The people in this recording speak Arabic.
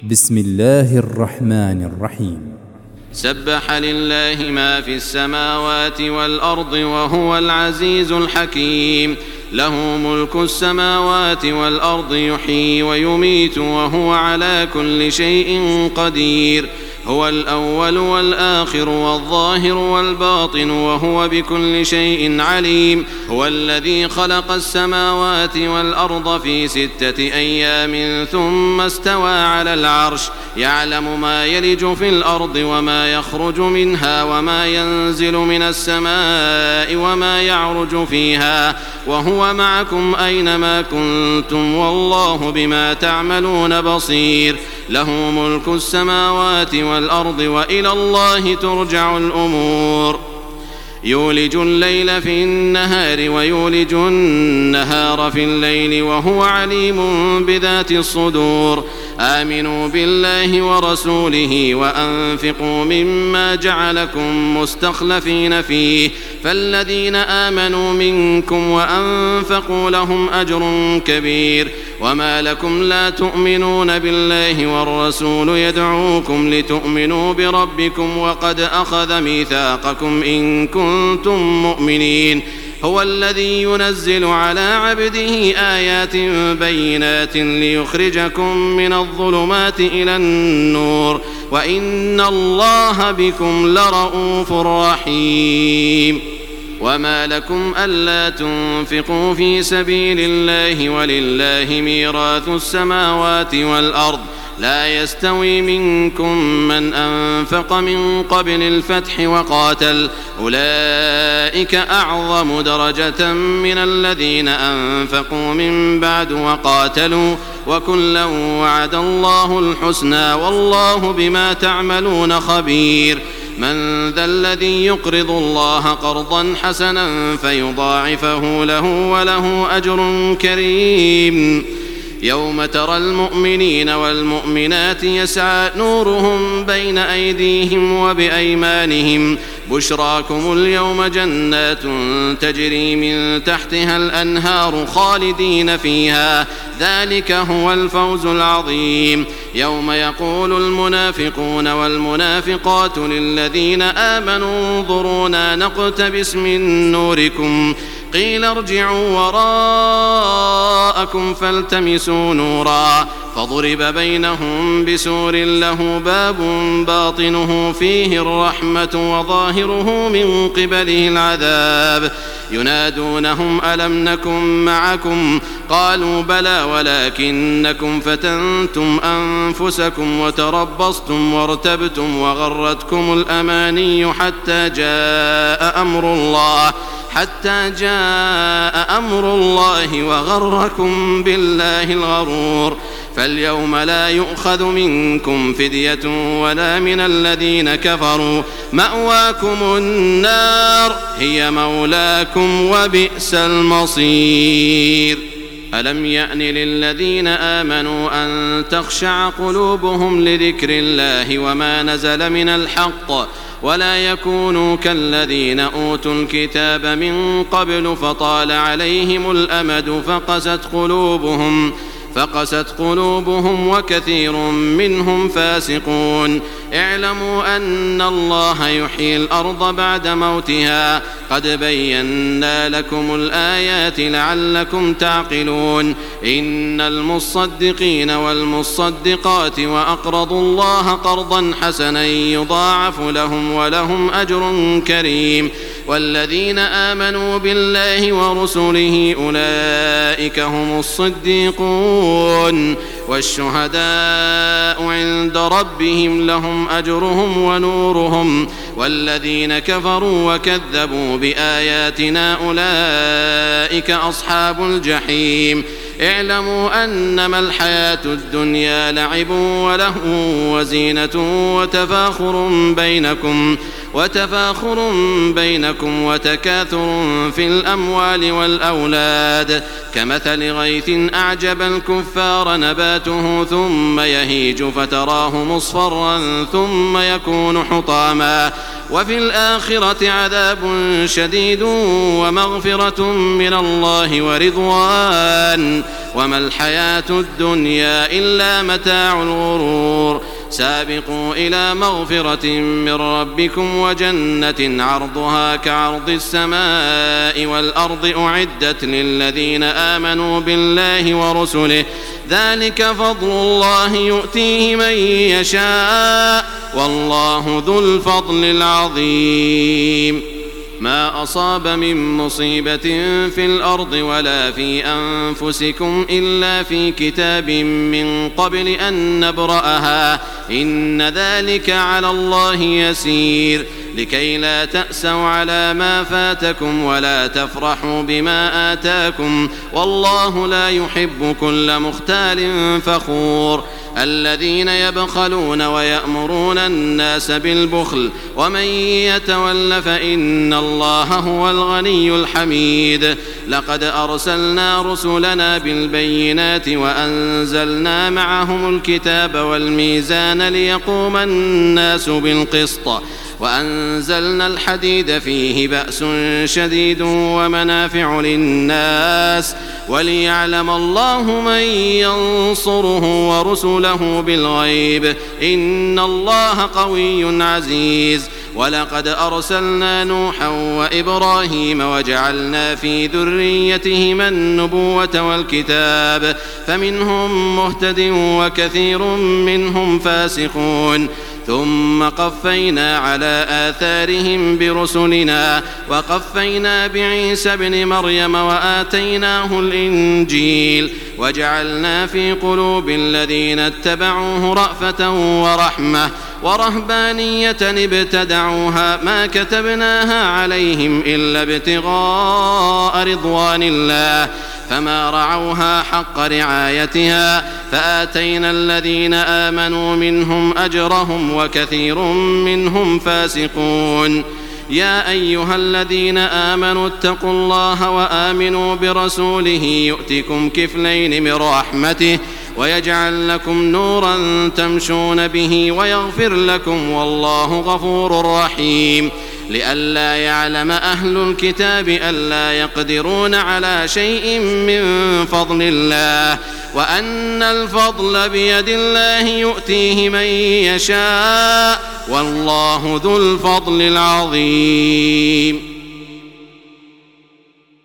بسم الله الرحمن الرحيم. سبح لله ما في السماوات والأرض وهو العزيز الحكيم. له ملك السماوات والأرض يحيي ويميت وهو على كل شيء قدير. هو الأول والآخر والظاهر والباطن وهو بكل شيء عليم. هو الذي خلق السماوات والأرض في 6 أيام ثم استوى على العرش يعلم ما يلج في الأرض وما يخرج منها وما ينزل من السماء وما يعرج فيها وهو معكم أينما كنتم والله بما تعملون بصير. له ملك السماوات والأرض وإلى الله ترجع الأمور. يولج الليل في النهار ويولج النهار في الليل وهو عليم بذات الصدور. آمنوا بالله ورسوله وأنفقوا مما جعلكم مستخلفين فيه فالذين آمنوا منكم وأنفقوا لهم أجر كبير. وما لكم لا تؤمنون بالله والرسول يدعوكم لتؤمنوا بربكم وقد أخذ ميثاقكم إن كنتم مؤمنين. هو الذي ينزل على عبده آيات بينات ليخرجكم من الظلمات إلى النور وإن الله بكم لرءوف رحيم. وما لكم ألا تنفقوا في سبيل الله ولله ميراث السماوات والأرض لا يستوي منكم من أنفق من قبل الفتح وقاتل أولئك أعظم درجة من الذين أنفقوا من بعد وقاتلوا وكلا وعد الله الحسنى والله بما تعملون خبير. من ذا الذي يقرض الله قرضا حسنا فيضاعفه له وله أجر كريم. يوم ترى المؤمنين والمؤمنات يسعى نورهم بين أيديهم وبأيمانهم بشراكم اليوم جنات تجري من تحتها الأنهار خالدين فيها ذلك هو الفوز العظيم. يوم يقول المنافقون والمنافقات للذين آمنوا انظرونا نقتبس من نوركم قيل ارجعوا وراءكم فالتمسوا نورا فضرب بينهم بسور له باب باطنه فيه الرحمة وظاهره من قبله العذاب. ينادونهم ألم نكن معكم قالوا بلى ولكنكم فتنتم أنفسكم وتربصتم وارتبتم وغرتكم الأماني حتى جاء أمر الله وغركم بالله الغرور. فاليوم لا يؤخذ منكم فدية ولا من الذين كفروا مأواكم النار هي مولاكم وبئس المصير. ألم يأن للذين آمنوا أن تخشع قلوبهم لذكر الله وما نزل من الحق ولا يكونوا كالذين أوتوا الكتاب من قبل فطال عليهم الأمد فقست قلوبهم وكثير منهم فاسقون. اعلموا أن الله يحيي الأرض بعد موتها قد بينا لكم الآيات لعلكم تعقلون. إن المصدقين والمصدقات وأقرضوا الله قرضا حسنا يضاعف لهم ولهم أجر كريم. والذين آمنوا بالله ورسله أولئك هم الصديقون والشهداء عند ربهم لهم أجرهم ونورهم. والذين كفروا وكذبوا بآياتنا أولئك أصحاب الجحيم. اعلموا أنما الحياة الدنيا لعب ولهو وزينة وتفاخر بينكم وتكاثر في الأموال والأولاد كمثل غيث أعجب الكفار نباته ثم يهيج فتراه مصفرا ثم يكون حطاما وفي الآخرة عذاب شديد ومغفرة من الله ورضوان وما الحياة الدنيا إلا متاع الغرور سابقوا إلى مغفرة من ربكم وجنة عرضها كعرض السماء والأرض أعدت للذين آمنوا بالله ورسله ذلك فضل الله يؤتيه من يشاء والله ذو الفضل العظيم ما أصاب من مصيبة في الأرض ولا في أنفسكم إلا في كتاب من قبل أن نبرأها إن ذلك على الله يسير لكي لا تأسوا على ما فاتكم ولا تفرحوا بما آتاكم والله لا يحب كل مختال فخور الذين يبخلون ويأمرون الناس بالبخل ومن يتول فإن الله هو الغني الحميد لقد أرسلنا رسلنا بالبينات وأنزلنا معهم الكتاب والميزان ليقوم الناس بالقسط وأنزلنا الحديد فيه بأس شديد ومنافع للناس وليعلم الله من ينصره ورسله بالغيب إن الله قوي عزيز ولقد أرسلنا نوحا وإبراهيم وجعلنا في ذريتهما النبوة والكتاب فمنهم مهتد وكثير منهم فاسقون ثم قفينا على آثارهم برسلنا وقفينا بعيسى ابن مريم وآتيناه الإنجيل وجعلنا في قلوب الذين اتبعوه رأفة ورحمة ورهبانية ابتدعوها ما كتبناها عليهم إلا ابتغاء رضوان الله فما رعوها حق رعايتها فآتينا الذين آمنوا منهم أجرهم وكثير منهم فاسقون يا أيها الذين آمنوا اتقوا الله وآمنوا برسوله يؤتكم كفلين من رحمته ويجعل لكم نورا تمشون به ويغفر لكم والله غفور رحيم لئلا يعلم أهل الكتاب ألا يقدرون على شيء من فضل الله وأن الفضل بيد الله يؤتيه من يشاء والله ذو الفضل العظيم